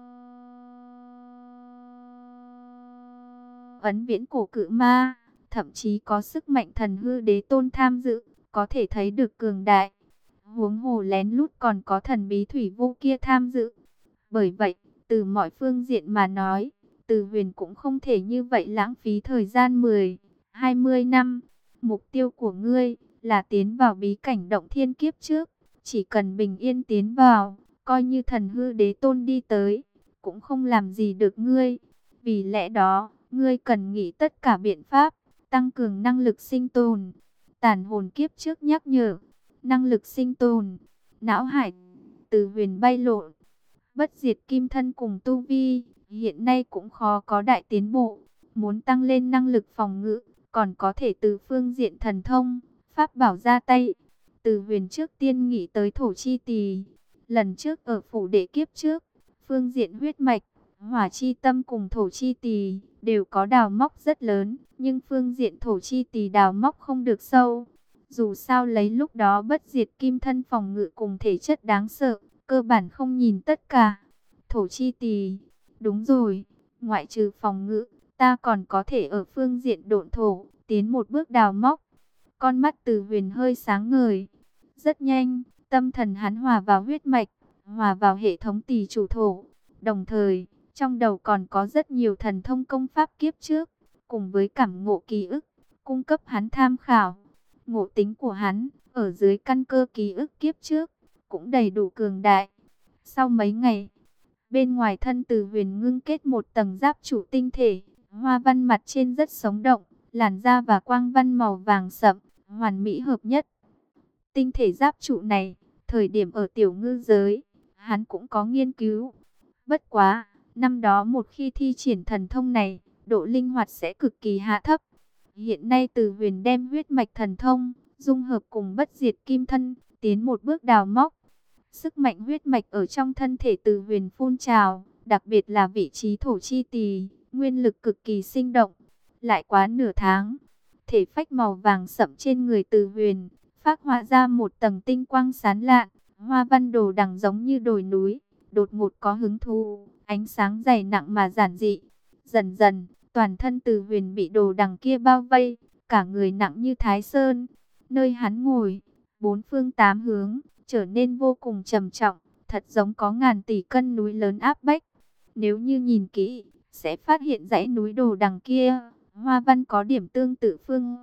S1: ấn viễn cổ cự ma, thậm chí có sức mạnh thần hư đế tôn tham dự, có thể thấy được cường đại. Huống hồ lén lút còn có thần bí thủy vô kia tham dự. Bởi vậy, từ mọi phương diện mà nói, Từ Huyền cũng không thể như vậy lãng phí thời gian mười, hai mươi năm. Mục tiêu của ngươi là tiến vào bí cảnh động thiên kiếp trước. Chỉ cần bình yên tiến vào, coi như thần hư đế tôn đi tới, cũng không làm gì được ngươi. Vì lẽ đó, ngươi cần nghĩ tất cả biện pháp, tăng cường năng lực sinh tồn. Tàn hồn kiếp trước nhắc nhở, năng lực sinh tồn, não hải, Từ Huyền bay lộn. Bất diệt kim thân cùng tu vi, hiện nay cũng khó có đại tiến bộ. Muốn tăng lên năng lực phòng ngự, còn có thể từ phương diện thần thông, pháp bảo ra tay. Từ Huyền trước tiên nghĩ tới thổ chi tỳ. Lần trước ở phủ đệ kiếp trước, phương diện huyết mạch, hỏa chi tâm cùng thổ chi tỳ đều có đào móc rất lớn, nhưng phương diện thổ chi tỳ đào móc không được sâu. Dù sao lấy lúc đó bất diệt kim thân phòng ngự cùng thể chất đáng sợ, cơ bản không nhìn tất cả. Thổ chi tỳ, đúng rồi, ngoại trừ phòng ngự, ta còn có thể ở phương diện độn thổ, tiến một bước đào móc. Con mắt Từ Huyền hơi sáng ngời. Rất nhanh, tâm thần hắn hòa vào huyết mạch, hòa vào hệ thống tỳ chủ thổ. Đồng thời, trong đầu còn có rất nhiều thần thông công pháp kiếp trước, cùng với cảm ngộ ký ức, cung cấp hắn tham khảo. Ngộ tính của hắn, ở dưới căn cơ ký ức kiếp trước, cũng đầy đủ cường đại. Sau mấy ngày, bên ngoài thân Từ Huyền ngưng kết một tầng giáp trụ tinh thể, hoa văn mặt trên rất sống động, làn da và quang văn màu vàng sậm, hoàn mỹ hợp nhất. Tinh thể giáp trụ này, thời điểm ở tiểu ngư giới, hắn cũng có nghiên cứu. Bất quá, năm đó một khi thi triển thần thông này, độ linh hoạt sẽ cực kỳ hạ thấp. Hiện nay Từ Huyền đem huyết mạch thần thông, dung hợp cùng bất diệt kim thân, tiến một bước đào móc. Sức mạnh huyết mạch ở trong thân thể Từ Huyền phun trào, đặc biệt là vị trí thổ chi tỳ, nguyên lực cực kỳ sinh động. Lại quá nửa tháng, thể phách màu vàng sậm trên người Từ Huyền phác họa ra một tầng tinh quang sáng lạn, hoa văn đồ đằng giống như đồi núi, đột ngột có hứng thú, ánh sáng dày nặng mà giản dị. Dần dần, toàn thân Từ Huyền bị đồ đằng kia bao vây, cả người nặng như Thái Sơn. Nơi hắn ngồi, bốn phương tám hướng trở nên vô cùng trầm trọng, thật giống có ngàn tỷ cân núi lớn áp bách. Nếu như nhìn kỹ, sẽ phát hiện dãy núi đồ đằng kia, hoa văn có điểm tương tự phương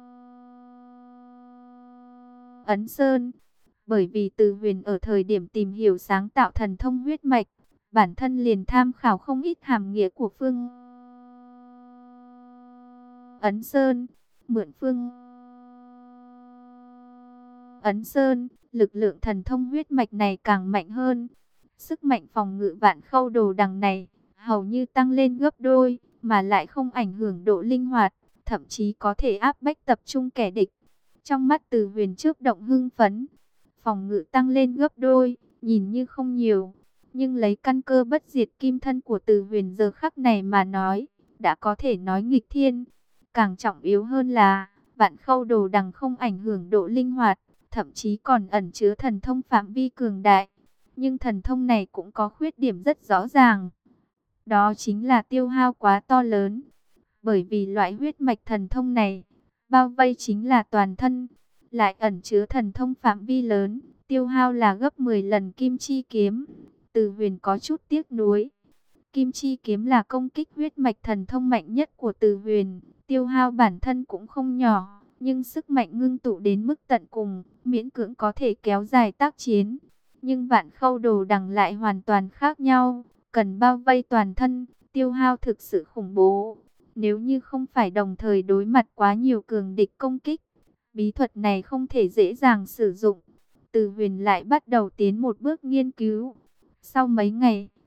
S1: Ấn Sơn. Bởi vì Từ Huyền ở thời điểm tìm hiểu sáng tạo thần thông huyết mạch, bản thân liền tham khảo không ít hàm nghĩa của phương Ấn Sơn, mượn phương Ấn Sơn, lực lượng thần thông huyết mạch này càng mạnh hơn. Sức mạnh phòng ngự vạn khâu đồ đằng này hầu như tăng lên gấp đôi, mà lại không ảnh hưởng độ linh hoạt, thậm chí có thể áp bách tập trung kẻ địch. Trong mắt Từ Huyền trước động hưng phấn, phòng ngự tăng lên gấp đôi, nhìn như không nhiều, nhưng lấy căn cơ bất diệt kim thân của Từ Huyền giờ khắc này mà nói, đã có thể nói nghịch thiên. Càng trọng yếu hơn là, vạn khâu đồ đằng không ảnh hưởng độ linh hoạt, thậm chí còn ẩn chứa thần thông phạm vi cường đại. Nhưng thần thông này cũng có khuyết điểm rất rõ ràng. Đó chính là tiêu hao quá to lớn. Bởi vì loại huyết mạch thần thông này, bao vây chính là toàn thân, lại ẩn chứa thần thông phạm vi lớn, tiêu hao là gấp mười lần kim chi kiếm. Từ Huyền có chút tiếc nuối. Kim chi kiếm là công kích huyết mạch thần thông mạnh nhất của Từ Huyền, tiêu hao bản thân cũng không nhỏ, nhưng sức mạnh ngưng tụ đến mức tận cùng, miễn cưỡng có thể kéo dài tác chiến. Nhưng vạn khâu đồ đằng lại hoàn toàn khác nhau, cần bao vây toàn thân, tiêu hao thực sự khủng bố. Nếu như không phải đồng thời đối mặt quá nhiều cường địch công kích, bí thuật này không thể dễ dàng sử dụng. Từ Huyền lại bắt đầu tiến một bước nghiên cứu. Sau mấy ngày,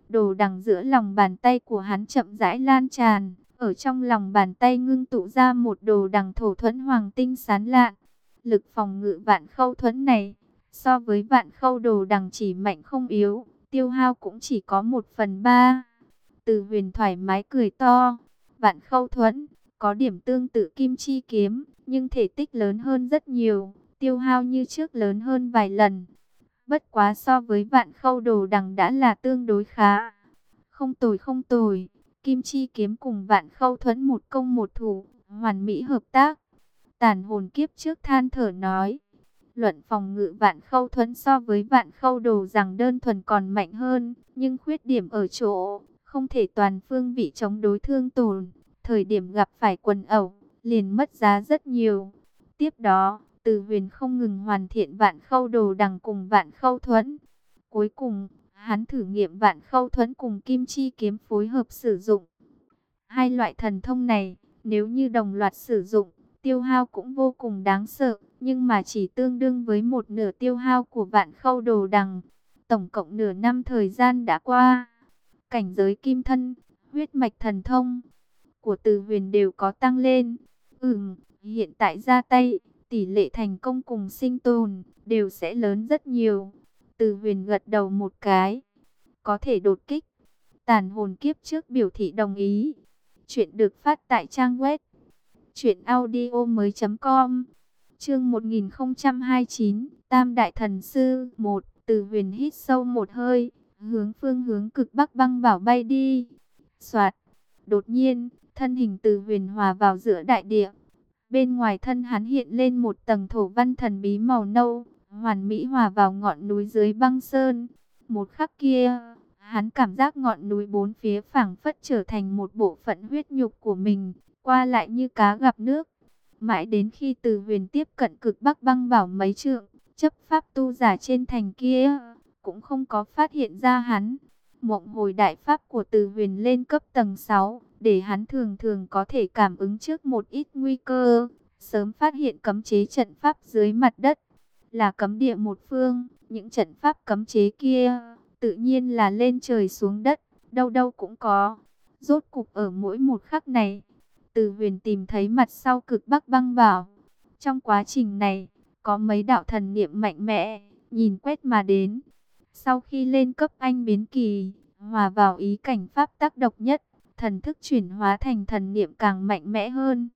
S1: đồ đằng giữa lòng bàn tay của hắn chậm rãi lan tràn, ở trong lòng bàn tay ngưng tụ ra một đồ đằng thổ thuẫn hoàng tinh sáng lạn. Lực phòng ngự vạn khâu thuẫn này, so với vạn khâu đồ đằng chỉ mạnh không yếu, tiêu hao cũng chỉ có một phần ba. Từ Huyền thoải mái cười to, vạn khâu thuẫn, có điểm tương tự kim chi kiếm, nhưng thể tích lớn hơn rất nhiều, tiêu hao như trước lớn hơn vài lần. Bất quá so với vạn khâu đồ đằng đã là tương đối khá. Không tồi không tồi, kim chi kiếm cùng vạn khâu thuẫn một công một thủ, hoàn mỹ hợp tác. Tàn hồn kiếp trước than thở nói, luận phòng ngự vạn khâu thuẫn so với vạn khâu đồ rằng đơn thuần còn mạnh hơn, nhưng khuyết điểm ở chỗ, không thể toàn phương vị chống đối thương tổn, thời điểm gặp phải quần ẩu, liền mất giá rất nhiều. Tiếp đó, Từ Huyền không ngừng hoàn thiện vạn khâu đồ đằng cùng vạn khâu thuẫn. Cuối cùng, hắn thử nghiệm vạn khâu thuẫn cùng kim chi kiếm phối hợp sử dụng. Hai loại thần thông này, nếu như đồng loạt sử dụng, tiêu hao cũng vô cùng đáng sợ, nhưng mà chỉ tương đương với một nửa tiêu hao của vạn khâu đồ đằng. Tổng cộng nửa năm thời gian đã qua, cảnh giới kim thân, huyết mạch thần thông của Từ Huyền đều có tăng lên. Ừm, hiện tại ra tay, tỷ lệ thành công cùng sinh tồn đều sẽ lớn rất nhiều. Từ Huyền gật đầu một cái, có thể đột kích. Tàn hồn kiếp trước biểu thị đồng ý. Chuyện được phát tại trang web truyện audio mới chấm com. Chương một nghìn không trăm hai mươi chín, Tam Đại Thần Sư một. Từ Huyền hít sâu một hơi, hướng phương hướng cực bắc băng bảo bay đi. Soạt, đột nhiên, thân hình Từ Huyền hòa vào giữa đại địa. Bên ngoài thân hắn hiện lên một tầng thổ văn thần bí màu nâu, hoàn mỹ hòa vào ngọn núi dưới băng sơn. Một khắc kia, hắn cảm giác ngọn núi bốn phía phảng phất trở thành một bộ phận huyết nhục của mình, qua lại như cá gặp nước. Mãi đến khi Từ Huyền tiếp cận cực bắc băng bảo mấy trượng, chấp pháp tu giả trên thành kia cũng không có phát hiện ra hắn. Mộng hồi đại pháp của Từ Huyền lên cấp tầng sáu, để hắn thường thường có thể cảm ứng trước một ít nguy cơ, sớm phát hiện cấm chế trận pháp dưới mặt đất. Là cấm địa một phương, những trận pháp cấm chế kia tự nhiên là lên trời xuống đất, đâu đâu cũng có. Rốt cục ở mỗi một khắc này, Từ Huyền tìm thấy mặt sau cực bắc băng bảo. Trong quá trình này, có mấy đạo thần niệm mạnh mẽ, nhìn quét mà đến. Sau khi lên cấp anh biến kỳ, hòa vào ý cảnh pháp tác độc nhất, thần thức chuyển hóa thành thần niệm càng mạnh mẽ hơn.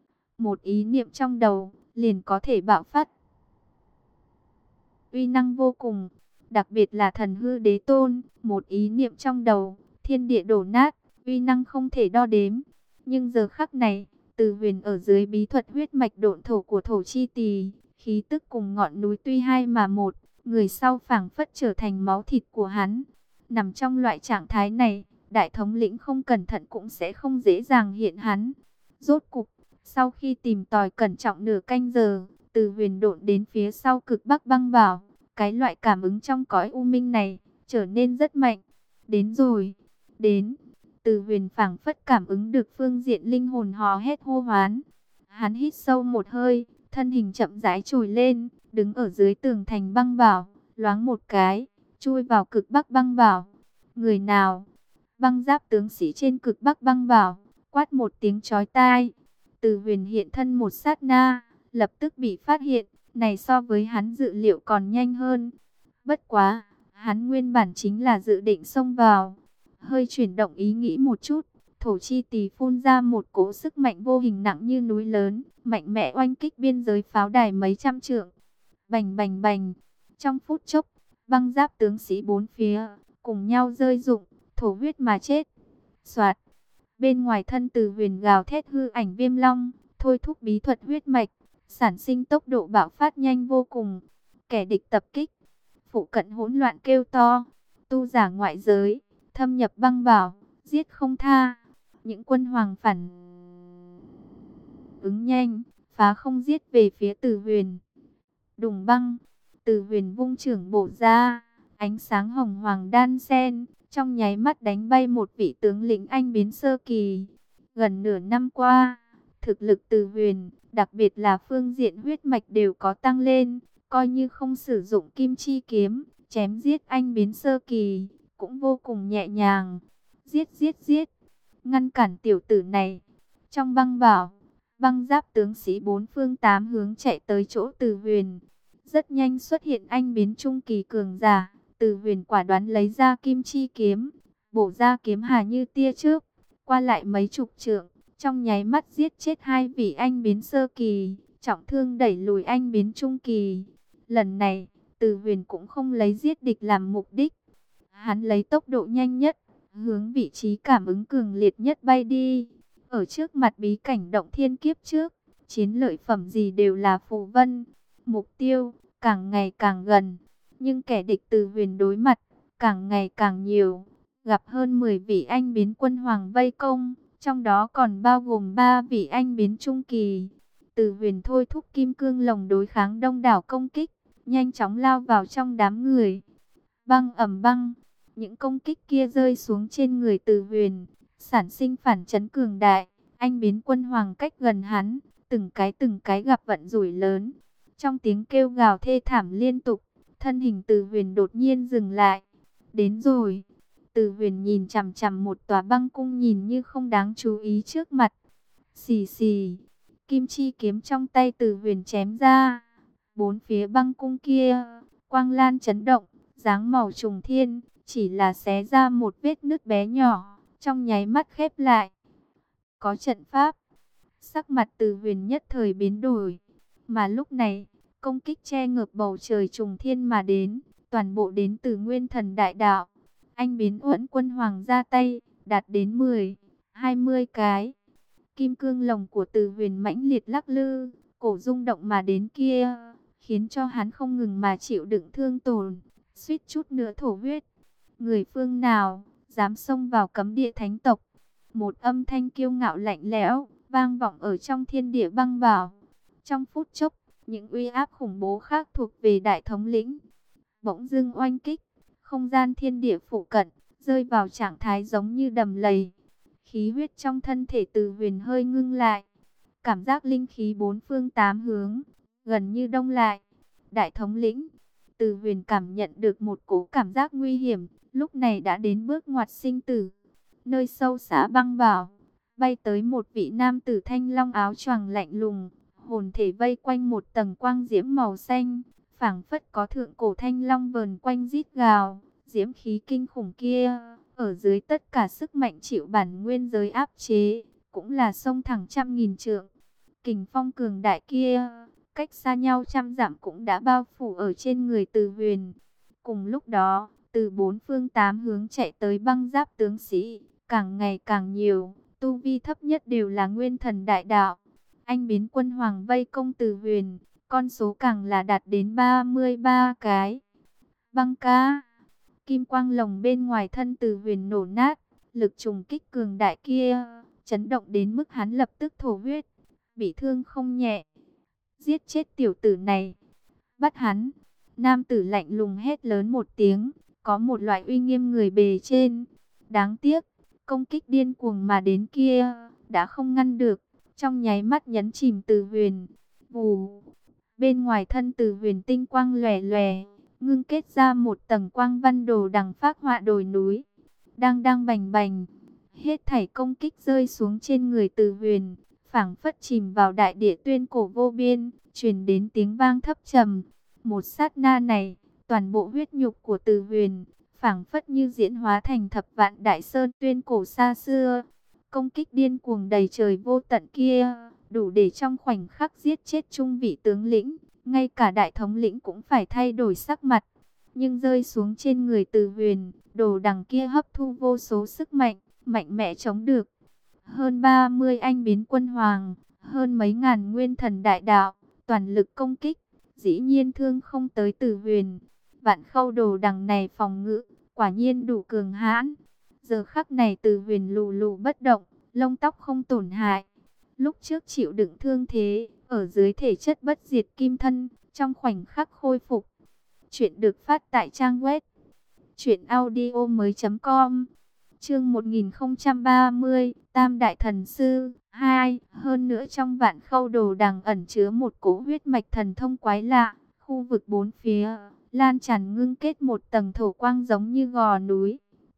S1: Một ý niệm trong đầu, liền có thể bạo phát uy năng vô cùng. Đặc biệt là thần hư đế tôn, một ý niệm trong đầu, thiên địa đổ nát, uy năng không thể đo đếm. Nhưng giờ khắc này, Từ Huyền ở dưới bí thuật huyết mạch độn thổ của thổ chi tỳ, khí tức cùng ngọn núi tuy hai mà một, người sau phảng phất trở thành máu thịt của hắn. Nằm trong loại trạng thái này, đại thống lĩnh không cẩn thận cũng sẽ không dễ dàng hiện hắn. Rốt cục, sau khi tìm tòi cẩn trọng nửa canh giờ, Từ Huyền độn đến phía sau cực bắc băng bảo. Cái loại cảm ứng trong cõi u minh này trở nên rất mạnh. Đến rồi, đến. Từ Huyền phảng phất cảm ứng được phương diện linh hồn hò hét hô hoán. Hắn hít sâu một hơi, thân hình chậm rãi trồi lên, đứng ở dưới tường thành băng bảo, loáng một cái, chui vào cực bắc băng bảo. Người nào? Băng giáp tướng sĩ trên cực bắc băng bảo, quát một tiếng chói tai. Từ Huyền hiện thân một sát na, lập tức bị phát hiện. Này so với hắn dự liệu còn nhanh hơn. Bất quá, hắn nguyên bản chính là dự định xông vào. Hơi chuyển động ý nghĩ một chút, thổ chi tỳ phun ra một cỗ sức mạnh vô hình nặng như núi lớn, mạnh mẽ oanh kích biên giới pháo đài mấy trăm trượng. Bành bành bành, trong phút chốc, băng giáp tướng sĩ bốn phía, cùng nhau rơi rụng, thổ huyết mà chết. Soạt, bên ngoài thân Từ Huyền gào thét hư ảnh viêm long, thôi thúc bí thuật huyết mạch. Sản sinh tốc độ bạo phát nhanh vô cùng. Kẻ địch tập kích, phụ cận hỗn loạn kêu to. Tu giả ngoại giới, thâm nhập băng bảo, giết không tha. Những quân hoàng phản ứng nhanh, phá không giết về phía Từ Huyền. Đùng băng, Từ Huyền vung chưởng bổ ra, ánh sáng hồng hoàng đan xen, trong nháy mắt đánh bay một vị tướng lĩnh anh biến sơ kỳ. Gần nửa năm qua, thực lực Từ Huyền, đặc biệt là phương diện huyết mạch đều có tăng lên, coi như không sử dụng kim chi kiếm, chém giết anh biến sơ kỳ, cũng vô cùng nhẹ nhàng. Giết giết giết, ngăn cản tiểu tử này. Trong băng bảo, băng giáp tướng sĩ bốn phương tám hướng chạy tới chỗ Từ Huyền. Rất nhanh xuất hiện anh biến trung kỳ cường giả. Từ Huyền quả đoán lấy ra kim chi kiếm, bổ ra kiếm hà như tia chớp, qua lại mấy chục trượng, trong nháy mắt giết chết hai vị anh biến sơ kỳ, trọng thương đẩy lùi anh biến trung kỳ. Lần này, Từ Huyền cũng không lấy giết địch làm mục đích. Hắn lấy tốc độ nhanh nhất, hướng vị trí cảm ứng cường liệt nhất bay đi. Ở trước mặt bí cảnh động thiên kiếp trước, chiến lợi phẩm gì đều là phù vân. Mục tiêu, càng ngày càng gần. Nhưng kẻ địch Từ Huyền đối mặt, càng ngày càng nhiều. Gặp hơn mười vị anh biến quân hoàng vây công, trong đó còn bao gồm ba vị anh biến trung kỳ. Từ Huyền thôi thúc kim cương lồng đối kháng đông đảo công kích, nhanh chóng lao vào trong đám người. Băng ầm băng, những công kích kia rơi xuống trên người Từ Huyền, sản sinh phản chấn cường đại. Anh biến quân hoàng cách gần hắn, từng cái từng cái gặp vận rủi lớn. Trong tiếng kêu gào thê thảm liên tục, thân hình Từ Huyền đột nhiên dừng lại. Đến rồi. Từ Huyền nhìn chằm chằm một tòa băng cung nhìn như không đáng chú ý trước mặt. Xì xì, kim chi kiếm trong tay Từ Huyền chém ra. Bốn phía băng cung kia, quang lan chấn động, dáng màu trùng thiên, chỉ là xé ra một vết nứt bé nhỏ, trong nháy mắt khép lại. Có trận pháp, sắc mặt Từ Huyền nhất thời biến đổi. Mà lúc này, công kích che ngược bầu trời trùng thiên mà đến, toàn bộ đến từ Nguyên Thần Đại Đạo. Anh biến Uẩn Quân Hoàng ra tay, đạt đến mười, hai mươi cái. Kim cương lồng của Từ Huyền mãnh liệt lắc lư, cổ rung động mà đến kia, khiến cho hắn không ngừng mà chịu đựng thương tổn, suýt chút nữa thổ huyết. Người phương nào dám xông vào cấm địa thánh tộc? Một âm thanh kiêu ngạo lạnh lẽo vang vọng ở trong thiên địa băng bảo. Trong phút chốc, những uy áp khủng bố khác thuộc về đại thống lĩnh bỗng dưng oanh kích, không gian thiên địa phụ cận rơi vào trạng thái giống như đầm lầy. Khí huyết trong thân thể Từ Huyền hơi ngưng lại, cảm giác linh khí bốn phương tám hướng gần như đông lại. Đại thống lĩnh, Từ Huyền cảm nhận được một cỗ cảm giác nguy hiểm, lúc này đã đến bước ngoặt sinh tử. Nơi sâu xa băng bảo, bay tới một vị nam tử thanh long áo choàng lạnh lùng, hồn thể vây quanh một tầng quang diễm màu xanh, phảng phất có thượng cổ thanh long vờn quanh rít gào. Diễm khí kinh khủng kia, ở dưới tất cả sức mạnh chịu bản nguyên giới áp chế, cũng là sông thẳng trăm nghìn trượng. Kình phong cường đại kia, cách xa nhau trăm dặm cũng đã bao phủ ở trên người Từ Huyền. Cùng lúc đó, từ bốn phương tám hướng chạy tới băng giáp tướng sĩ, càng ngày càng nhiều, tu vi thấp nhất đều là Nguyên Thần Đại Đạo. Anh biến quân hoàng vây công Từ Huyền, con số càng là đạt đến ba mươi ba cái. Băng ca, kim quang lồng bên ngoài thân Từ Huyền nổ nát, lực trùng kích cường đại kia, chấn động đến mức hắn lập tức thổ huyết, bị thương không nhẹ. Giết chết tiểu tử này, bắt hắn. Nam tử lạnh lùng hét lớn một tiếng, có một loại uy nghiêm người bề trên. Đáng tiếc, công kích điên cuồng mà đến kia, đã không ngăn được, trong nháy mắt nhấn chìm Từ Huyền. Vù, bên ngoài thân Từ Huyền tinh quang lòe lòe, ngưng kết ra một tầng quang văn đồ đằng phác họa đồi núi. Đang đang bành bành, hết thảy công kích rơi xuống trên người Từ Huyền, phảng phất chìm vào đại địa tuyên cổ vô biên, truyền đến tiếng vang thấp trầm. Một sát na này, toàn bộ huyết nhục của Từ Huyền, phảng phất như diễn hóa thành thập vạn đại sơn tuyên cổ xa xưa. Công kích điên cuồng đầy trời vô tận kia, đủ để trong khoảnh khắc giết chết trung vị tướng lĩnh. Ngay cả đại thống lĩnh cũng phải thay đổi sắc mặt. Nhưng rơi xuống trên người Từ Huyền, đồ đằng kia hấp thu vô số sức mạnh, mạnh mẽ chống được. Hơn ba mươi anh biến quân hoàng, hơn mấy ngàn nguyên thần đại đạo, toàn lực công kích, dĩ nhiên thương không tới Từ Huyền. Vạn khâu đồ đằng này phòng ngự, quả nhiên đủ cường hãn. Giờ khắc này Từ Huyền lù lù bất động, lông tóc không tổn hại. Lúc trước chịu đựng thương thế, ở dưới thể chất bất diệt kim thân, trong khoảnh khắc khôi phục. Chuyện được phát tại trang web truyện audio mới chấm com. Chương một nghìn không trăm ba mươi, Tam Đại Thần Sư hai. Hơn nữa trong vạn khâu đồ đằng ẩn chứa một cỗ huyết mạch thần thông quái lạ. Khu vực bốn phía, lan tràn ngưng kết một tầng thổ quang giống như gò núi.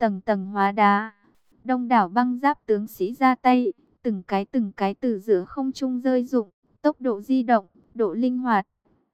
S1: tầng tầng hóa đá. Đông đảo băng giáp tướng sĩ ra tay, từng cái từng cái từ giữa không trung rơi rụng, tốc độ di động, độ linh hoạt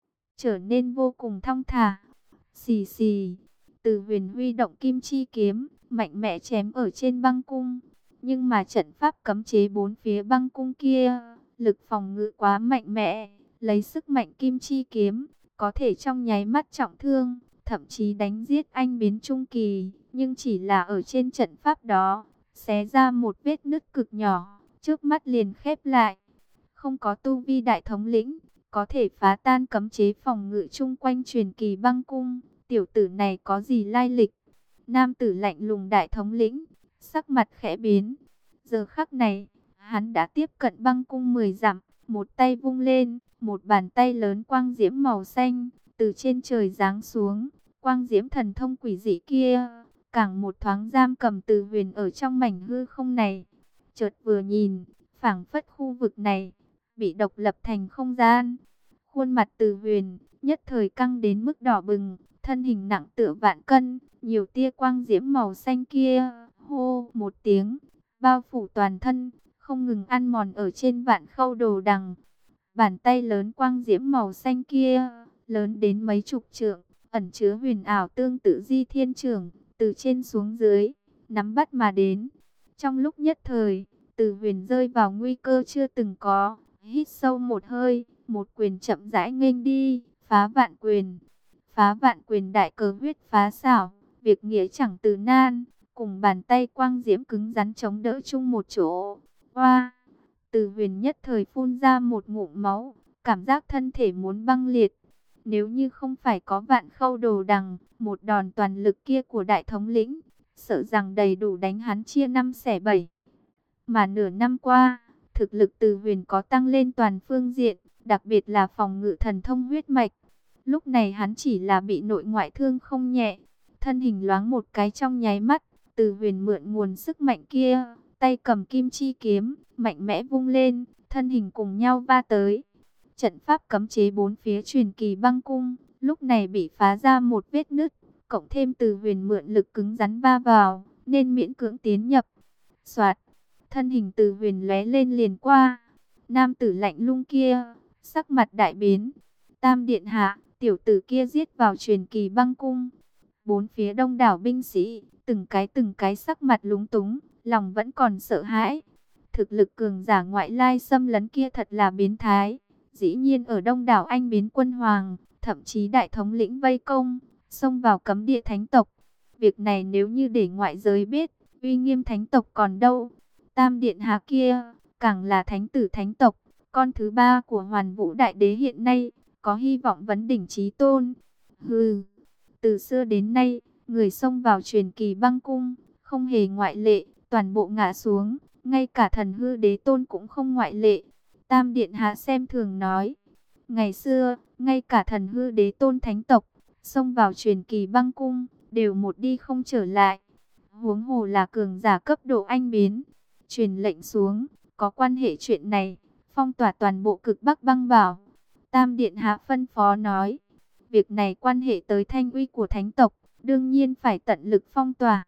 S1: trở nên vô cùng thong thả. Xì xì, Từ Huyền huy động kim chi kiếm, mạnh mẽ chém ở trên băng cung. Nhưng mà trận pháp cấm chế bốn phía băng cung kia, lực phòng ngự quá mạnh mẽ, lấy sức mạnh kim chi kiếm, có thể trong nháy mắt trọng thương, thậm chí đánh giết anh biến trung kỳ. Nhưng chỉ là ở trên trận pháp đó, xé ra một vết nứt cực nhỏ, trước mắt liền khép lại. Không có tu vi đại thống lĩnh, có thể phá tan cấm chế phòng ngự chung quanh truyền kỳ băng cung. Tiểu tử này có gì lai lịch? Nam tử lạnh lùng đại thống lĩnh, sắc mặt khẽ biến. Giờ khắc này, hắn đã tiếp cận băng cung mười dặm, một tay vung lên, một bàn tay lớn quang diễm màu xanh, từ trên trời giáng xuống. Quang diễm thần thông quỷ dị kia, càng một thoáng giam cầm Từ Huyền ở trong mảnh hư không này. Chợt vừa nhìn, phảng phất khu vực này bị độc lập thành không gian. Khuôn mặt Từ Huyền nhất thời căng đến mức đỏ bừng, thân hình nặng tựa vạn cân, nhiều tia quang diễm màu xanh kia, hô một tiếng, bao phủ toàn thân, không ngừng ăn mòn ở trên vạn khâu đồ đằng. Bàn tay lớn quang diễm màu xanh kia, lớn đến mấy chục trượng, ẩn chứa huyền ảo tương tự Di Thiên Chưởng, từ trên xuống dưới, nắm bắt mà đến. Trong lúc nhất thời, Từ Huyền rơi vào nguy cơ chưa từng có, hít sâu một hơi, một quyền chậm rãi nghênh đi, phá vạn quyền. Phá vạn quyền đại cờ huyết phá xảo, việc nghĩa chẳng từ nan, cùng bàn tay quang diễm cứng rắn chống đỡ chung một chỗ. Hoa, Từ Huyền nhất thời phun ra một ngụm máu, cảm giác thân thể muốn băng liệt. Nếu như không phải có vạn khâu đồ đằng, một đòn toàn lực kia của đại thống lĩnh, sợ rằng đầy đủ đánh hắn chia năm xẻ bảy. Mà nửa năm qua, thực lực Từ Huyền có tăng lên toàn phương diện, đặc biệt là phòng ngự thần thông huyết mạch. Lúc này hắn chỉ là bị nội ngoại thương không nhẹ, thân hình loáng một cái trong nháy mắt, Từ Huyền mượn nguồn sức mạnh kia, tay cầm kim chi kiếm, mạnh mẽ vung lên, thân hình cùng nhau va tới. Trận pháp cấm chế bốn phía truyền kỳ băng cung, lúc này bị phá ra một vết nứt, cộng thêm Từ Huyền mượn lực cứng rắn va vào, nên miễn cưỡng tiến nhập. Soạt, thân hình Từ Huyền lóe lên liền qua. Nam tử lạnh lùng kia, sắc mặt đại biến. Tam điện hạ, tiểu tử kia giết vào truyền kỳ băng cung. Bốn phía đông đảo binh sĩ, từng cái từng cái sắc mặt lúng túng, lòng vẫn còn sợ hãi. Thực lực cường giả ngoại lai xâm lấn kia thật là biến thái. Dĩ nhiên ở đông đảo anh biến quân hoàng, thậm chí đại thống lĩnh vây công, xông vào cấm địa thánh tộc. Việc này nếu như để ngoại giới biết, uy nghiêm thánh tộc còn đâu. Tam điện hạ kia, càng là thánh tử thánh tộc, con thứ ba của Hoàn Vũ Đại Đế hiện nay, có hy vọng vấn đỉnh chí tôn. Hừ, từ xưa đến nay, người xông vào truyền kỳ băng cung, không hề ngoại lệ, toàn bộ ngã xuống, ngay cả thần hư đế tôn cũng không ngoại lệ. Tam điện hạ xem thường nói, ngày xưa, ngay cả thần hư đế tôn thánh tộc, xông vào truyền kỳ băng cung, đều một đi không trở lại. Huống hồ là cường giả cấp độ anh biến. Truyền lệnh xuống, có quan hệ chuyện này, phong tỏa toàn bộ cực Bắc băng bảo. Tam điện hạ phân phó nói, việc này quan hệ tới thanh uy của thánh tộc, đương nhiên phải tận lực phong tỏa.